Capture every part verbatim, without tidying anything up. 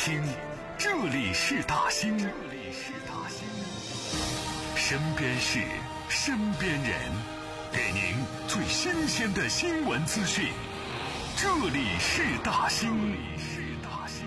兴，这里是大兴，这里是大兴，身边事，身边人，给您最新鲜的新闻资讯。这里是大兴，这里是大兴。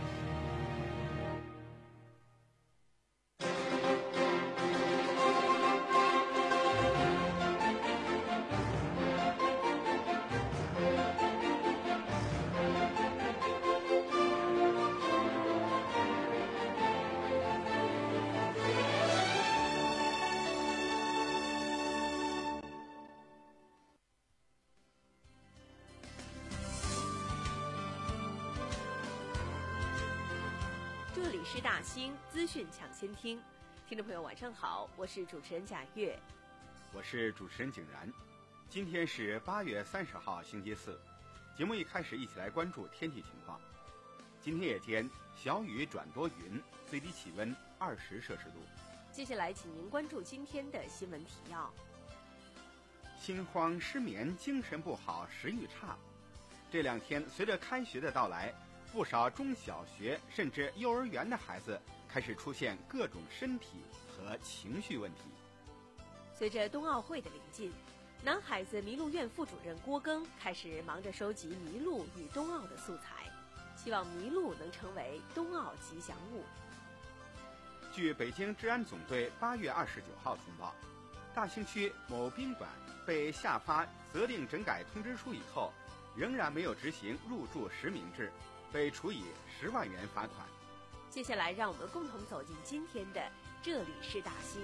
这里是大兴资讯抢先听，听众朋友晚上好，我是主持人贾月， 我是主持人景然。今天是八月三十号星期四，节目一开始一起来关注天气情况。今天夜间小雨转多云，最低气温二十摄氏度。 接下来请您关注今天的新闻提要。 心慌失眠，精神不好，食欲差。这两天随着开学的到来，不少中小学甚至幼儿园的孩子开始出现各种身体和情绪问题。 随着冬奥会的临近，男孩子麋鹿院副主任郭庚开始忙着收集麋鹿与冬奥的素材，希望麋鹿能成为冬奥吉祥物。 据北京治安总队八月二十九号通报，大兴区某宾馆被下发责令整改通知书以后，仍然没有执行入住实名制，被处以十万元罚款。 接下来让我们共同走进今天的这里是大兴。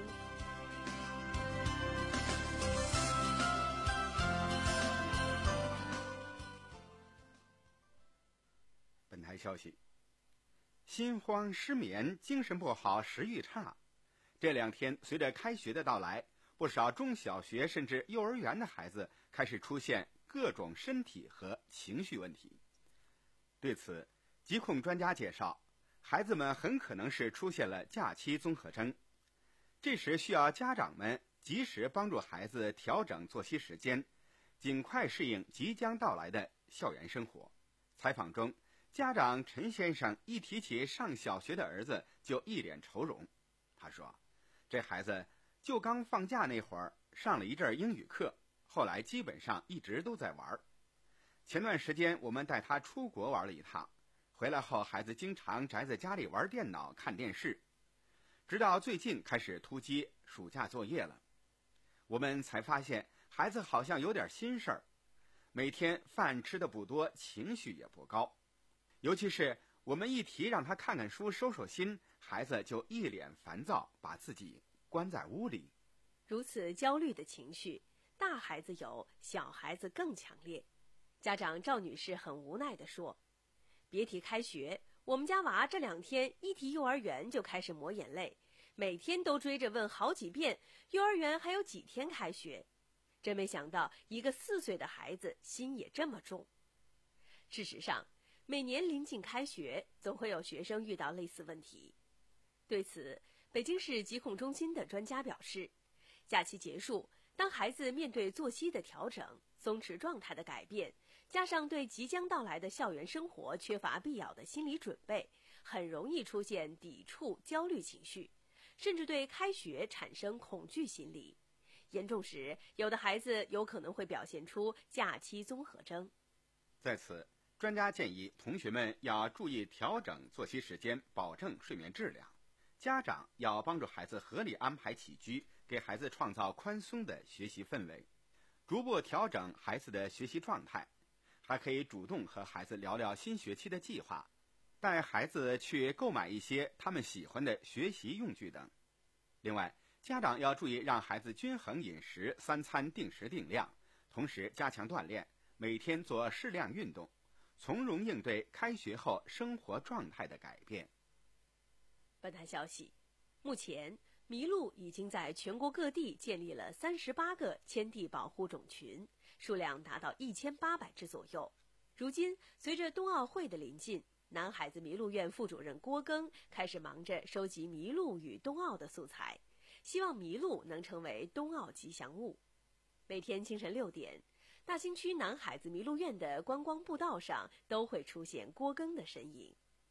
本台消息，心慌失眠，精神不好，食欲差。这两天随着开学的到来，不少中小学甚至幼儿园的孩子开始出现各种身体和情绪问题。对此，疾控专家介绍，孩子们很可能是出现了假期综合征，这时需要家长们及时帮助孩子调整作息时间，尽快适应即将到来的校园生活。采访中，家长陈先生一提起上小学的儿子就一脸愁容。他说，这孩子就刚放假那会儿上了一阵英语课，后来基本上一直都在玩。前段时间我们带他出国玩了一趟，回来后孩子经常宅在家里玩电脑看电视，直到最近开始突击暑假作业了，我们才发现孩子好像有点心事儿，每天饭吃的不多，情绪也不高，尤其是我们一提让他看看书收收心，孩子就一脸烦躁，把自己关在屋里。 如此焦虑的情绪，大孩子有，小孩子更强烈。家长赵女士很无奈地说，别提开学，我们家娃这两天一提幼儿园就开始抹眼泪，每天都追着问好几遍幼儿园还有几天开学。真没想到一个四岁的孩子心也这么重。事实上，每年临近开学，总会有学生遇到类似问题。对此，北京市疾控中心的专家表示，假期结束，当孩子面对作息的调整、松弛状态的改变，加上对即将到来的校园生活缺乏必要的心理准备，很容易出现抵触、焦虑情绪，甚至对开学产生恐惧心理。严重时，有的孩子有可能会表现出假期综合征。 在此，专家建议同学们要注意调整作息时间，保证睡眠质量。家长要帮助孩子合理安排起居，给孩子创造宽松的学习氛围，逐步调整孩子的学习状态。还可以主动和孩子聊聊新学期的计划，带孩子去购买一些他们喜欢的学习用具等。另外，家长要注意让孩子均衡饮食，三餐定时定量，同时加强锻炼，每天做适量运动，从容应对开学后生活状态的改变。 本台消息，目前麋鹿已经在全国各地建立了三十八个迁地保护种群，数量达到一千八百只左右。如今，随着冬奥会的临近，男孩子麋鹿院副主任郭庚开始忙着收集麋鹿与冬奥的素材，希望麋鹿能成为冬奥吉祥物。每天清晨六点，大兴区男孩子麋鹿院的观光步道上都会出现郭庚的身影。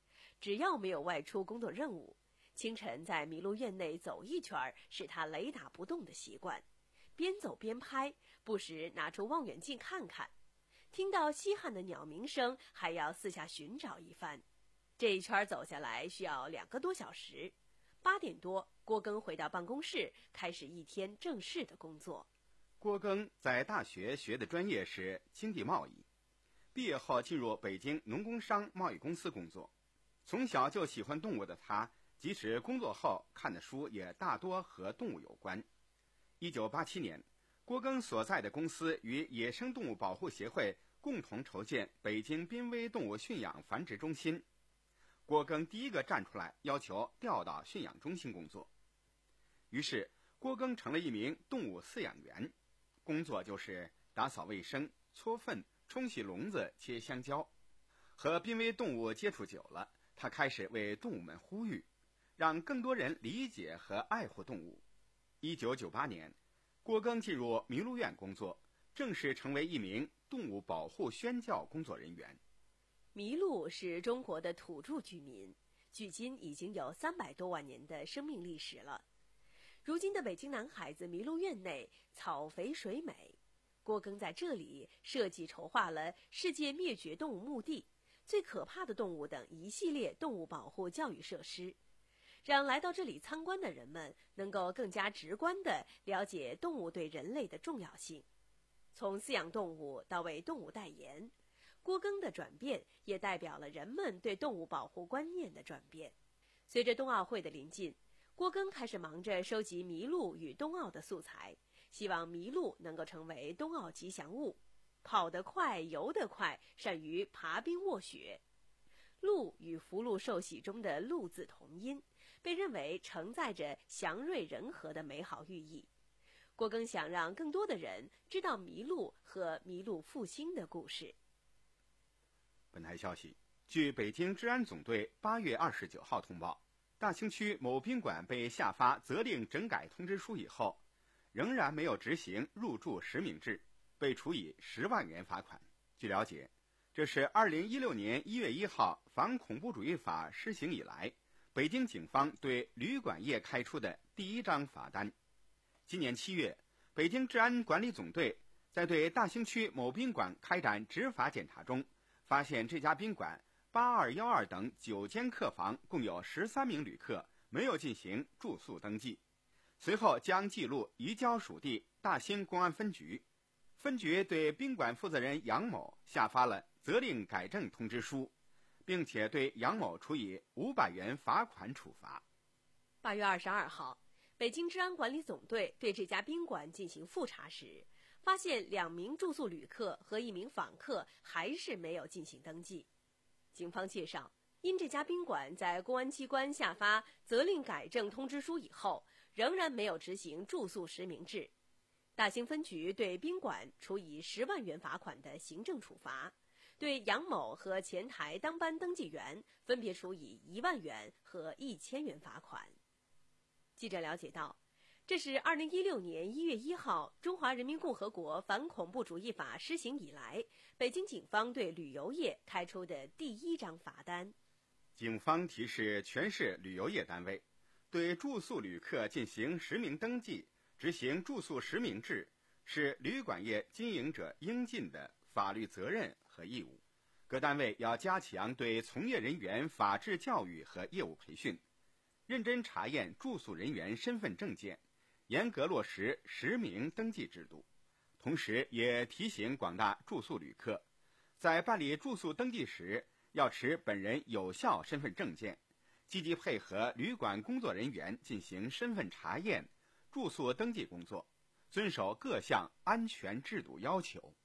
只要没有外出工作任务，清晨在麋鹿院内走一圈是他雷打不动的习惯，边走边拍，不时拿出望远镜看看，听到稀罕的鸟鸣声还要四下寻找一番。这一圈走下来需要两个多小时。八点多，郭庚回到办公室，开始一天正式的工作。 郭庚在大学学的专业是经济贸易，毕业后进入北京农工商贸易公司工作。从小就喜欢动物的他，即使工作后看的书也大多和动物有关。一九八七年，郭庚所在的公司与野生动物保护协会共同筹建北京濒危动物驯养繁殖中心。郭庚第一个站出来要求调到驯养中心工作，于是郭庚成了一名动物饲养员，工作就是打扫卫生、搓粪、冲洗笼子、切香蕉。和濒危动物接触久了，他开始为动物们呼吁，让更多人理解和爱护动物。一九九八年，郭庚进入麋鹿院工作，正式成为一名动物保护宣教工作人员。 麋鹿是中国的土著居民，距今已经有三百多万年的生命历史了。如今的北京南海子麋鹿院内草肥水美，郭庚在这里设计筹划了世界灭绝动物墓地、最可怕的动物等一系列动物保护教育设施，让来到这里参观的人们能够更加直观地了解动物对人类的重要性。从饲养动物到为动物代言，郭庚的转变也代表了人们对动物保护观念的转变。随着冬奥会的临近，郭庚开始忙着收集麋鹿与冬奥的素材，希望麋鹿能够成为冬奥吉祥物。跑得快，游得快，善于爬冰卧雪。鹿与福禄寿喜中的鹿字同音，被认为承载着祥瑞人和的美好寓意。郭庚想让更多的人知道麋鹿和麋鹿复兴的故事。 本台消息，据北京治安总队八月二十九号通报，大兴区某宾馆被下发责令整改通知书以后，仍然没有执行入住实名制，被处以十万元罚款。据了解，这是二零一六年一月一号反恐怖主义法施行以来，北京警方对旅馆业开出的第一张罚单。今年七月，北京治安管理总队在对大兴区某宾馆开展执法检查中，发现这家宾馆八二一二等九间客房共有十三名旅客没有进行住宿登记，随后将记录移交属地大兴公安分局。分局对宾馆负责人杨某下发了责令改正通知书，并且对杨某处以五百元罚款处罚。 八月二十二号，北京治安管理总队对这家宾馆进行复查时，发现两名住宿旅客和一名访客还是没有进行登记。警方介绍，因这家宾馆在公安机关下发责令改正通知书以后，仍然没有执行住宿实名制，大兴分局对宾馆处以十万元罚款的行政处罚，对杨某和前台当班登记员分别处以一万元和一千元罚款。记者了解到，这是二零一六年一月一号中华人民共和国反恐怖主义法施行以来，北京警方对旅游业开出的第一张罚单。 警方提示全市旅游业单位，对住宿旅客进行实名登记，执行住宿实名制，是旅馆业经营者应尽的法律责任和义务。各单位要加强对从业人员法治教育和业务培训，认真查验住宿人员身份证件，严格落实实名登记制度。同时也提醒广大住宿旅客，在办理住宿登记时，要持本人有效身份证件，积极配合旅馆工作人员进行身份查验、住宿登记工作，遵守各项安全制度要求。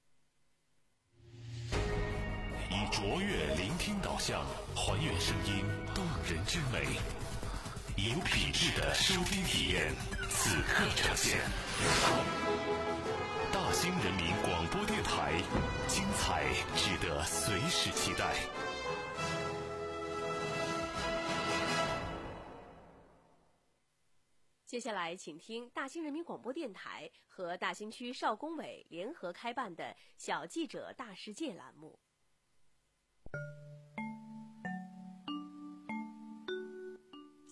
以卓越聆听导向，还原声音动人之美，有品质的收听体验，此刻呈现。大兴人民广播电台，精彩值得随时期待。 接下来请听大兴人民广播电台和大兴区少工委联合开办的小记者大世界栏目。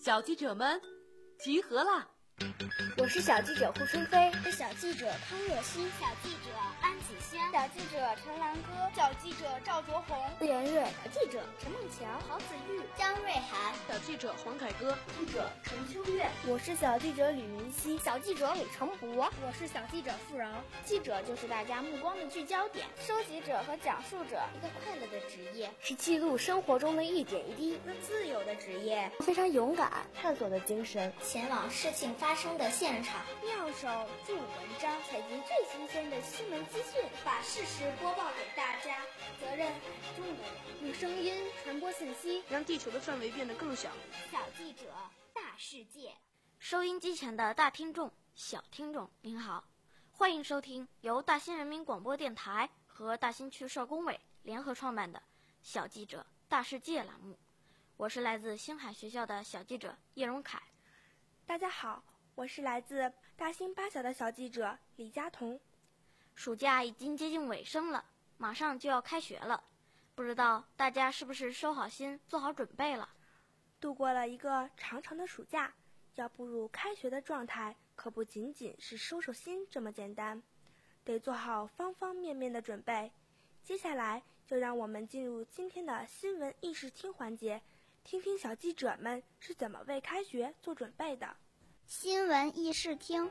小记者们集合啦！ 我是小记者胡春飞， 是小记者康若曦， 小记者安子轩， 小记者陈兰歌， 小记者赵卓红， 顾妍月， 小记者陈梦桥， 郝子玉，张瑞涵， 小记者黄凯歌， 记者陈秋月， 我是小记者吕云熙， 小记者李成博， 我是小记者付饶。 记者就是大家目光的聚焦点，收集者和讲述者，一个快乐的职业， 是记录生活中的一点一滴， 一个自由的职业， 非常勇敢、探索的精神， 前往事情发生的现场， 妙手著文章，采集最新鲜的新闻资讯， 把事实播报给大家。 责任很重的人， 用声音传播信息， 让地球的范围变得更小。 小记者大世界， 收音机前的大听众、小听众，您好，欢迎收听由大新人民广播电台和大新区社工委联合创办的《小记者大世界》栏目。我是来自星海学校的小记者叶荣凯。 大家好，我是来自大新八小的小记者李佳彤。 暑假已经接近尾声了，马上就要开学了，不知道大家是不是收好心做好准备了？ 度过了一个长长的暑假，要步入开学的状态，可不仅仅是收收心这么简单，得做好方方面面的准备。接下来就让我们进入今天的新闻议事厅环节，听听小记者们是怎么为开学做准备的。 新闻议事厅，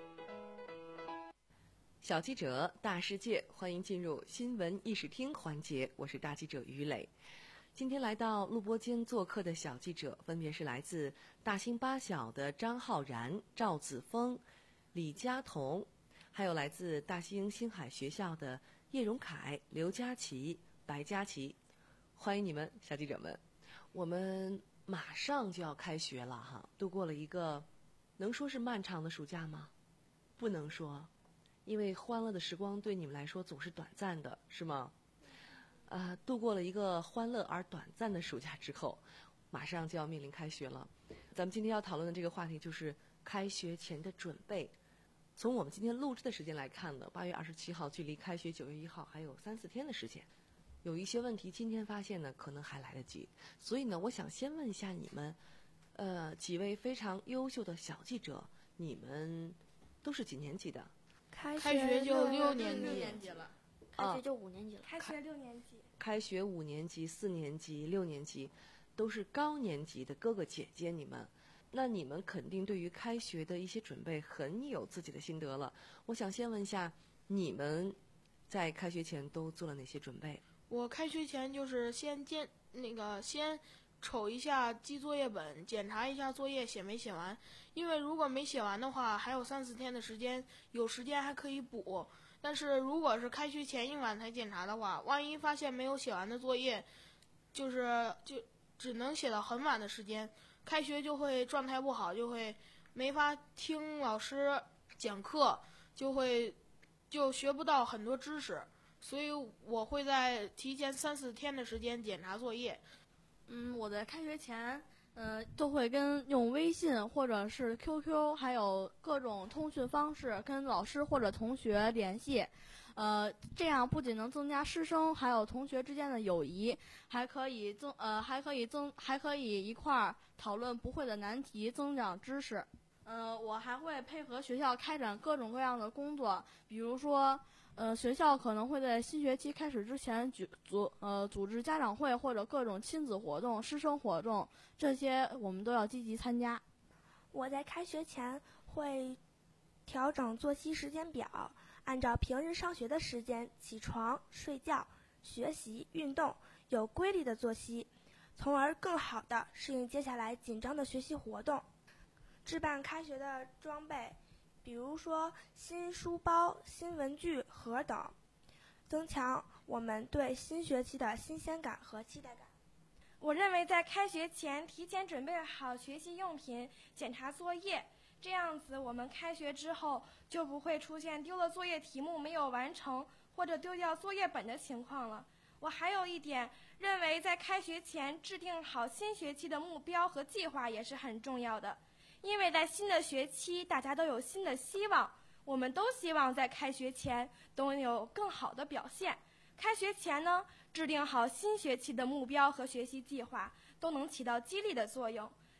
小记者大世界，欢迎进入新闻议事厅环节，我是大记者于磊。今天来到录播间做客的小记者分别是来自大兴八小的张浩然、赵子峰、李佳彤，还有来自大兴星海学校的叶荣凯、刘佳琪、白佳琪。欢迎你们，小记者们。我们马上就要开学了哈，度过了一个能说是漫长的暑假吗？不能说，因为欢乐的时光对你们来说总是短暂的，是吗？呃，度过了一个欢乐而短暂的暑假之后，马上就要面临开学了。咱们今天要讨论的这个话题就是开学前的准备。从我们今天录制的时间来看呢，八月二十七号距离开学九月一号还有三四天的时间。有一些问题今天发现呢，可能还来得及。所以呢，我想先问一下你们，呃，几位非常优秀的小记者，你们都是几年级的？ 开开学就六年级， 六年级了。 开学就五年级了。 开学六年级。 开学五年级、四年级、六年级，都是高年级的哥哥姐姐，你们。那你们肯定对于开学的一些准备很有自己的心得了。我想先问一下，你们在开学前都做了哪些准备？ 我开学前就是先监那个先瞅一下记作业本，检查一下作业写没写完。因为如果没写完的话，还有三四天的时间，有时间还可以补。但是如果是开学前一晚才检查的话，万一发现没有写完的作业，就是就只能写到很晚的时间，开学就会状态不好，就会没法听老师讲课，就会就学不到很多知识。所以我会在提前三四天的时间检查作业。 嗯，我在开学前，呃，都会跟用微信或者是 Q Q， 还有各种通讯方式跟老师或者同学联系。呃，这样不仅能增加师生还有同学之间的友谊，还可以增呃还可以增还可以一块儿讨论不会的难题，增长知识。呃，我还会配合学校开展各种各样的工作，比如说。呃，学校可能会在新学期开始之前举组呃组织家长会或者各种亲子活动、师生活动，这些我们都要积极参加。 我在开学前会调整作息时间表，按照平日上学的时间起床、睡觉、学习、运动，有规律的作息，从而更好地适应接下来紧张的学习活动。置办开学的装备。比如说新书包、新文具盒等，增强我们对新学期的新鲜感和期待感。 我认为在开学前提前准备好学习用品，检查作业，这样子我们开学之后就不会出现丢了作业题目没有完成或者丢掉作业本的情况了。我还有一点认为，在开学前制定好新学期的目标和计划也是很重要的。因为在新的学期，大家都有新的希望，我们都希望在开学前都能有更好的表现。开学前呢，制定好新学期的目标和学习计划，都能起到激励的作用。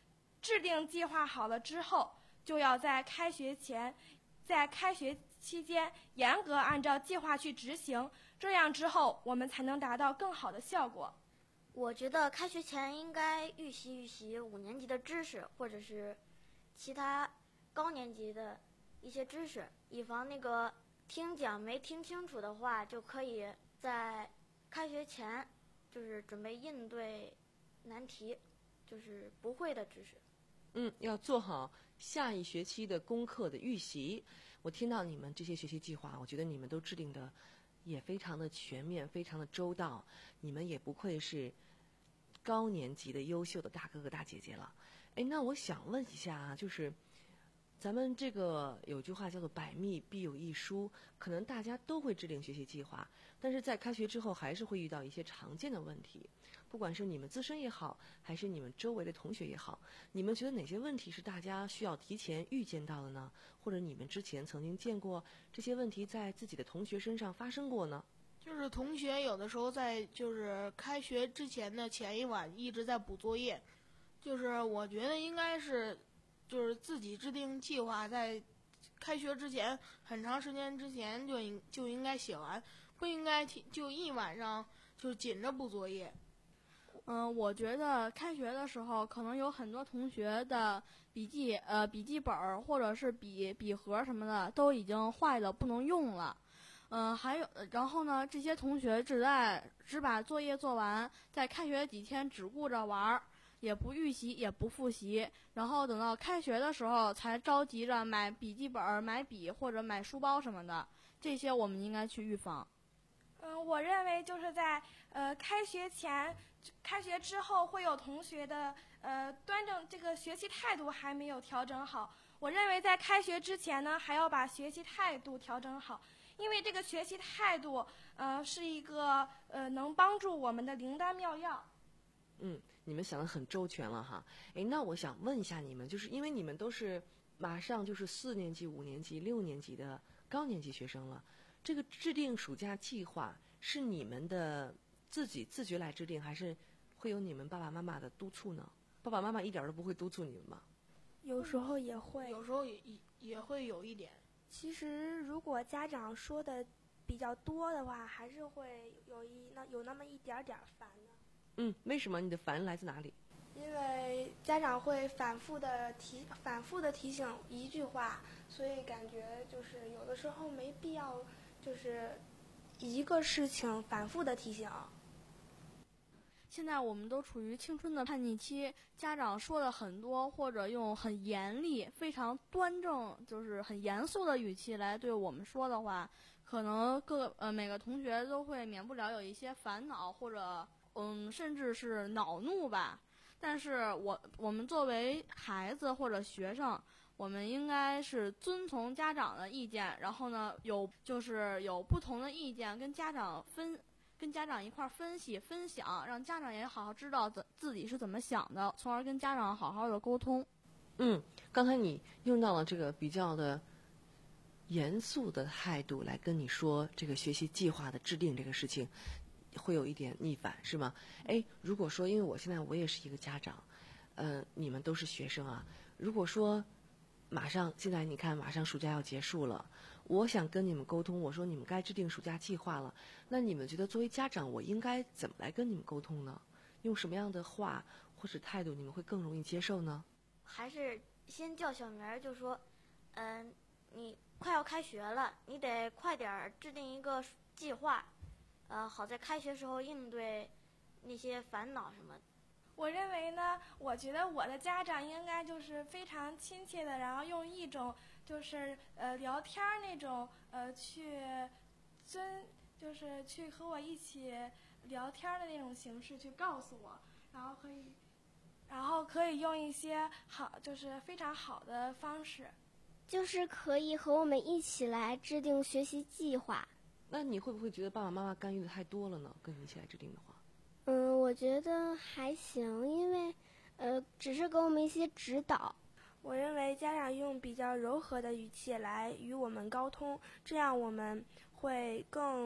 制定计划好了之后，就要在开学前，在开学期间严格按照计划去执行，这样之后我们才能达到更好的效果。 我觉得开学前应该预习预习五年级的知识，或者是其他高年级的一些知识，以防那个听讲没听清楚的话，就可以在开学前就是准备应对难题，就是不会的知识。 嗯，要做好下一学期的功课的预习。我听到你们这些学习计划，我觉得你们都制定的也非常的全面，非常的周到。你们也不愧是高年级的优秀的大哥哥大姐姐了。哎，那我想问一下啊，就是咱们这个有句话叫做百密必有一疏，可能大家都会制定学习计划，但是在开学之后还是会遇到一些常见的问题，不管是你们自身也好，还是你们周围的同学也好，你们觉得哪些问题是大家需要提前预见到的呢？或者你们之前曾经见过这些问题在自己的同学身上发生过呢？ 就是同学有的时候在就是开学之前的前一晚一直在补作业，就是我觉得应该是就是自己制定计划，在开学之前很长时间之前就应就应该写完，不应该就一晚上就紧着补作业。 嗯，我觉得开学的时候可能有很多同学的笔记呃笔记本儿或者是笔笔盒什么的都已经坏了不能用了。嗯、呃，还有，然后呢，这些同学只在只把作业做完，在开学几天只顾着玩儿，也不预习，也不复习，然后等到开学的时候才着急着买笔记本、买笔或者买书包什么的，这些我们应该去预防。 嗯，我认为就是在呃开学前、开学之后，会有同学的呃端正这个学习态度还没有调整好。我认为在开学之前呢，还要把学习态度调整好。因为这个学习态度，呃，是一个呃能帮助我们的灵丹妙药。 嗯，你们想得很周全了哈。哎，那我想问一下你们，就是因为你们都是马上就是四年级、五年级、六年级的高年级学生了，这个制定暑假计划是你们的自己自觉来制定，还是会有你们爸爸妈妈的督促呢？爸爸妈妈一点都不会督促你们吗？ 有时候也会， 有时候也也会有一点。 其实，如果家长说的比较多的话，还是会有一那有那么一点点烦的。 嗯，为什么你的烦来自哪里？ 因为家长会反复的提、反复的提醒一句话，所以感觉就是有的时候没必要，就是一个事情反复的提醒。 现在我们都处于青春的叛逆期，家长说的很多，或者用很严厉、非常端正，就是很严肃的语气来对我们说的话，可能各呃每个同学都会免不了有一些烦恼，或者嗯甚至是恼怒吧。但是我我们作为孩子或者学生，我们应该是遵从家长的意见，然后呢有就是有不同的意见跟家长分。跟家长一块分析分享，让家长也好好知道自自己是怎么想的，从而跟家长好好的沟通。 嗯，刚才你用到了这个比较的严肃的态度来跟你说这个学习计划的制定这个事情，会有一点逆反是吗？哎，如果说因为我现在我也是一个家长，呃，你们都是学生啊，如果说马上现在你看马上暑假要结束了，我想跟你们沟通，我说你们该制定暑假计划了，那你们觉得作为家长我应该怎么来跟你们沟通呢？用什么样的话或者态度你们会更容易接受呢？ 还是先叫小名儿，就说嗯、呃，你快要开学了，你得快点制定一个计划，呃，好在开学时候应对那些烦恼什么。 我认为呢，我觉得我的家长应该就是非常亲切的，然后用一种就是呃聊天那种呃去尊，就是去和我一起聊天的那种形式去告诉我，然后可以，然后可以用一些好就是非常好的方式， 就是可以和我们一起来制定学习计划。 那你会不会觉得爸爸妈妈干预的太多了呢？跟你一起来制定的话？ 嗯，我觉得还行，因为，呃，只是给我们一些指导。 我认为家长用比较柔和的语气来与我们沟通，这样我们会更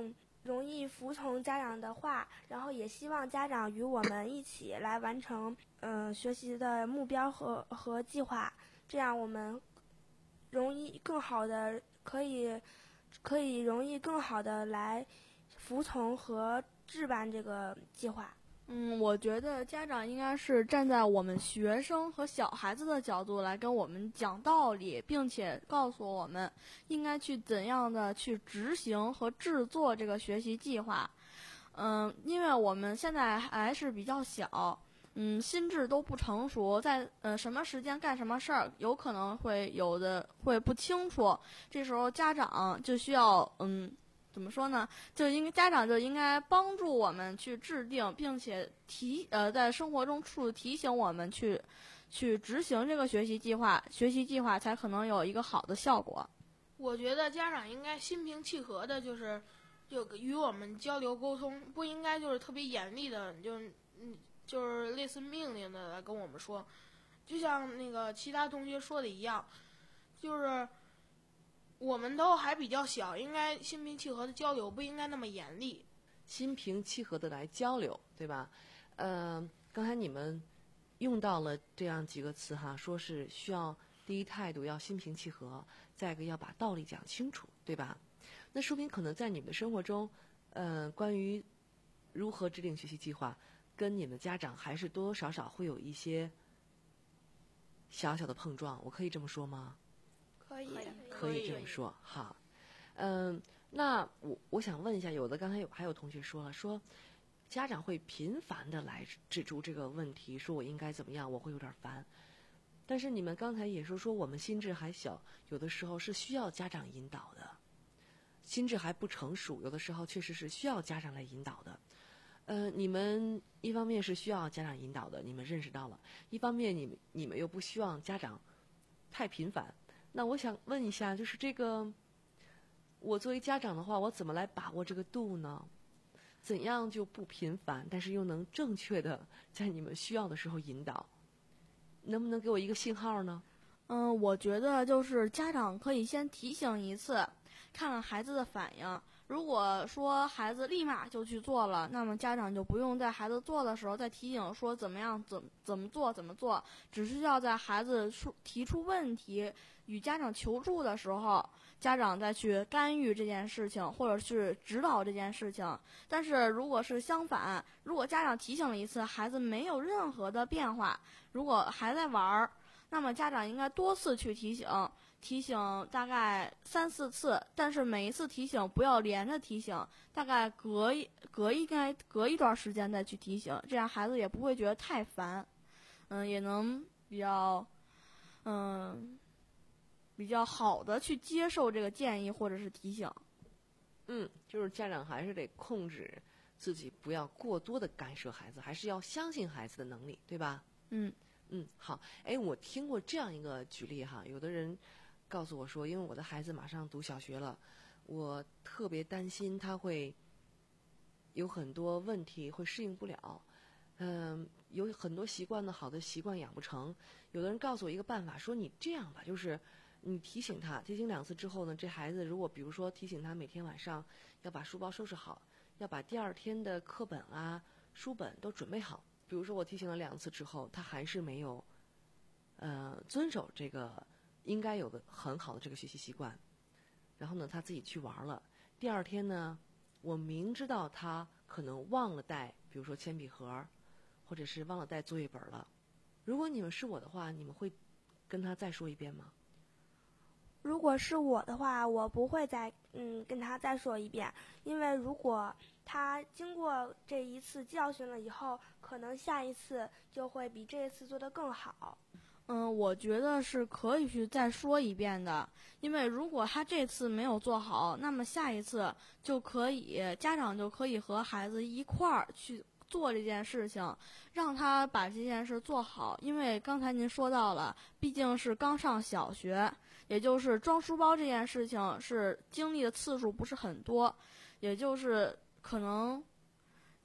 容易服从家长的话，然后也希望家长与我们一起来完成嗯、呃、学习的目标和和计划，这样我们容易更好的可以可以容易更好的来服从和置办这个计划。 嗯，我觉得家长应该是站在我们学生和小孩子的角度来跟我们讲道理，并且告诉我们应该去怎样的去执行和制作这个学习计划。嗯，因为我们现在还是比较小，嗯，心智都不成熟，在呃什么时间干什么事儿，有可能会有的会不清楚，这时候家长就需要嗯。怎么说呢？就应该家长就应该帮助我们去制定，并且提呃在生活中处提醒我们去去执行这个学习计划，学习计划才可能有一个好的效果。 我觉得家长应该心平气和的，就是就与我们交流沟通，不应该就是特别严厉的，就嗯就是类似命令的来跟我们说，就像那个其他同学说的一样，就是。我们都还比较小，应该心平气和的交流，不应该那么严厉。 心平气和的来交流，对吧？呃，刚才你们用到了这样几个词哈，说是需要第一态度要心平气和，再一个要把道理讲清楚，对吧？那说明可能在你们的生活中，呃，关于如何制定学习计划，跟你们家长还是多多少少会有一些小小的碰撞，我可以这么说吗？ 可以， 可以这么说，好，嗯，那我我想问一下，有的刚才有还有同学说了，说家长会频繁的来指出这个问题，说我应该怎么样，我会有点烦。但是你们刚才也说说我们心智还小，有的时候是需要家长引导的，心智还不成熟，有的时候确实是需要家长来引导的。呃，你们一方面是需要家长引导的，你们认识到了；一方面你们你们又不希望家长太频繁。那我想问一下，就是这个，我作为家长的话，我怎么来把握这个度呢？怎样就不频繁，但是又能正确的在你们需要的时候引导？能不能给我一个信号呢？ 嗯，我觉得就是家长可以先提醒一次，看看孩子的反应。如果说孩子立马就去做了，那么家长就不用在孩子做的时候再提醒说怎么样怎怎么做怎么做，只是要在孩子出提出问题与家长求助的时候，家长再去干预这件事情，或者是指导这件事情。但是如果是相反，如果家长提醒了一次，孩子没有任何的变化，如果还在玩儿，那么家长应该多次去提醒。提醒大概三四次，但是每一次提醒不要连着提醒，大概隔一隔应该隔一段时间再去提醒，这样孩子也不会觉得太烦，嗯，也能比较嗯比较好的去接受这个建议或者是提醒。 嗯，就是家长还是得控制自己，不要过多的干涉孩子，还是要相信孩子的能力，对吧？ 嗯嗯，好。哎，我听过这样一个举例哈，有的人告诉我说，因为我的孩子马上读小学了，我特别担心他会有很多问题会适应不了，嗯，有很多习惯的好的习惯养不成。有的人告诉我一个办法，说你这样吧，就是你提醒他，提醒两次之后呢，这孩子如果比如说提醒他每天晚上要把书包收拾好，要把第二天的课本啊、书本都准备好。比如说我提醒了两次之后，他还是没有呃遵守这个应该有的很好的这个学习习惯，然后呢他自己去玩了。第二天呢，我明知道他可能忘了带，比如说铅笔盒，或者是忘了带作业本了。如果你们是我的话，你们会跟他再说一遍吗？ 如果是我的话，我不会再嗯跟他再说一遍，因为如果他经过这一次教训了以后，可能下一次就会比这一次做得更好。 嗯，我觉得是可以去再说一遍的，因为如果他这次没有做好，那么下一次就可以家长就可以和孩子一块儿去做这件事情，让他把这件事做好。因为刚才您说到了，毕竟是刚上小学，也就是装书包这件事情是经历的次数不是很多，也就是可能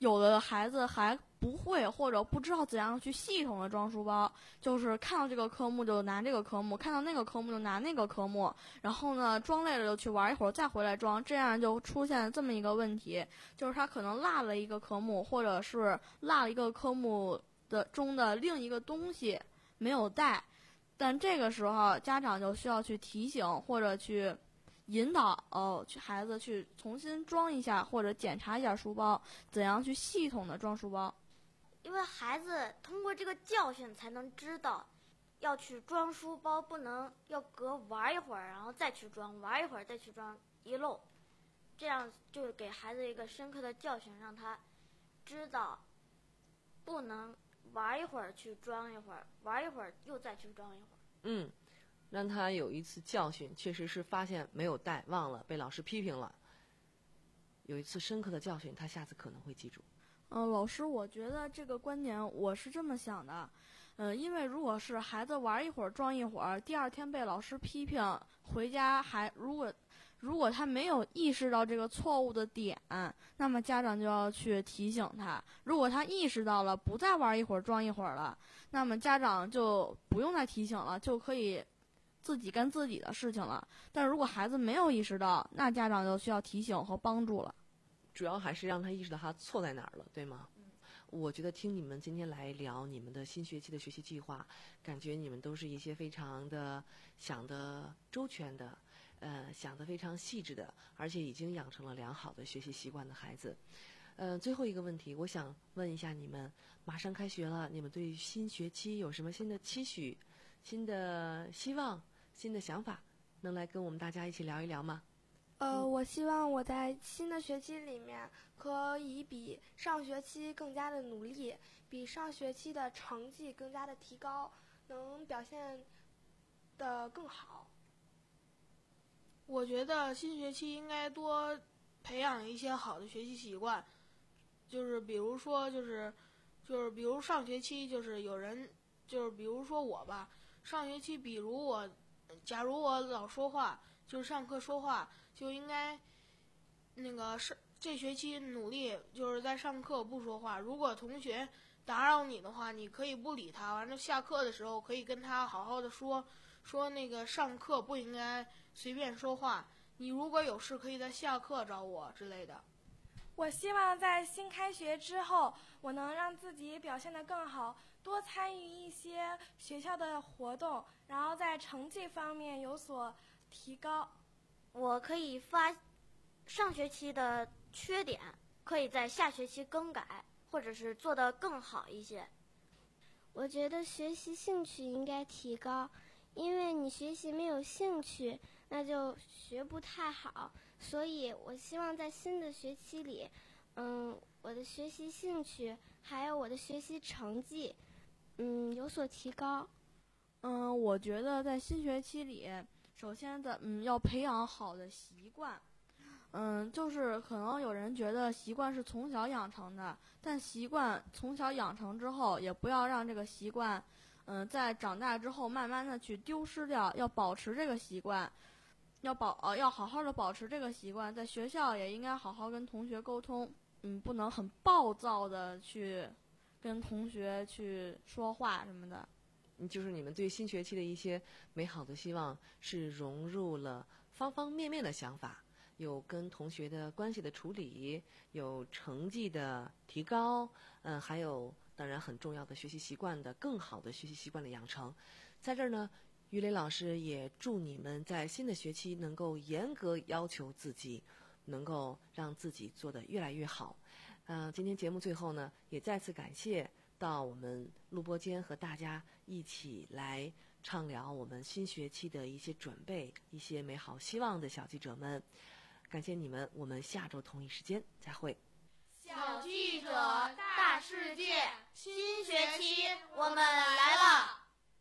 有的孩子还不会或者不知道怎样去系统的装书包，就是看到这个科目就拿这个科目，看到那个科目就拿那个科目，然后呢装累了就去玩一会儿再回来装，这样就出现这么一个问题，就是他可能落了一个科目，或者是落了一个科目的中的另一个东西没有带，但这个时候家长就需要去提醒或者去引导哦，去孩子去重新装一下或者检查一下书包，怎样去系统的装书包。 因为孩子通过这个教训才能知道，要去装书包不能要隔玩一会儿，然后再去装，玩一会儿再去装，遗漏，这样就给孩子一个深刻的教训，让他知道不能玩一会儿去装一会儿，玩一会儿又再去装一会儿。 嗯，让他有一次教训，确实是发现没有带忘了，被老师批评了，有一次深刻的教训，他下次可能会记住。 嗯、呃，老师，我觉得这个观点我是这么想的，嗯、呃，因为如果是孩子玩一会儿装一会儿，第二天被老师批评，回家还如果如果他没有意识到这个错误的点，那么家长就要去提醒他。如果他意识到了，不再玩一会儿装一会儿了，那么家长就不用再提醒了，就可以自己干自己的事情了。但如果孩子没有意识到，那家长就需要提醒和帮助了。 主要还是让他意识到他错在哪儿了，对吗？嗯，我觉得听你们今天来聊你们的新学期的学习计划，感觉你们都是一些非常的想得周全的，呃，想得非常细致的，而且已经养成了良好的学习习惯的孩子。呃，最后一个问题，我想问一下你们，马上开学了，你们对新学期有什么新的期许、新的希望、新的想法，能来跟我们大家一起聊一聊吗？ 呃，我希望我在新的学期里面可以比上学期更加的努力，比上学期的成绩更加的提高，能表现得更好。 我觉得新学期应该多培养一些好的学习习惯，就是比如说就是就是比如上学期就是有人就是比如说我吧，上学期比如我假如我老说话，就是上课说话，就应该那个是这学期努力就是在上课不说话，如果同学打扰你的话，你可以不理他，完了下课的时候可以跟他好好的说说那个上课不应该随便说话，你如果有事可以在下课找我之类的。 我希望在新开学之后，我能让自己表现得更好，多参与一些学校的活动，然后在成绩方面有所提高。 我可以发上学期的缺点，可以在下学期更改，或者是做得更好一些。 我觉得学习兴趣应该提高，因为你学习没有兴趣，那就学不太好。所以我希望在新的学期里，嗯，我的学习兴趣还有我的学习成绩，嗯，有所提高。 嗯，我觉得在新学期里，首先的嗯要培养好的习惯。嗯，就是可能有人觉得习惯是从小养成的，但习惯从小养成之后，也不要让这个习惯，嗯，在长大之后慢慢的去丢失掉，要保持这个习惯。要保呃要好好的保持这个习惯，在学校也应该好好跟同学沟通，嗯，不能很暴躁的去跟同学去说话什么的。 就是你们对新学期的一些美好的希望是融入了方方面面的想法，有跟同学的关系的处理，有成绩的提高，嗯，还有当然很重要的学习习惯的更好的学习习惯的养成。在这儿呢，于磊老师也祝你们在新的学期能够严格要求自己，能够让自己做得越来越好。呃，今天节目最后呢，也再次感谢到我们录播间和大家一起来畅聊我们新学期的一些准备、一些美好希望的小记者们，感谢你们，我们下周同一时间再会。 小记者大世界，新学期我们来了。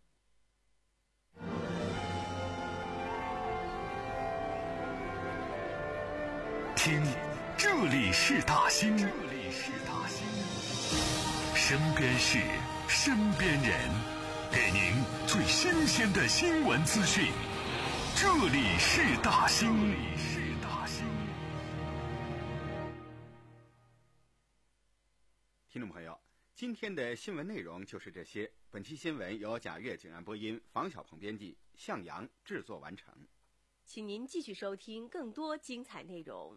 听，这里是大兴，这里是大兴，身边事，身边人，给您最新鲜的新闻资讯。这里是大兴。 今天的新闻内容就是这些。本期新闻由贾月、景安播音，房小鹏编辑，向阳制作完成。 请您继续收听更多精彩内容。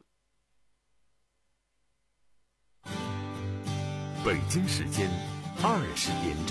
北京时间二十点整。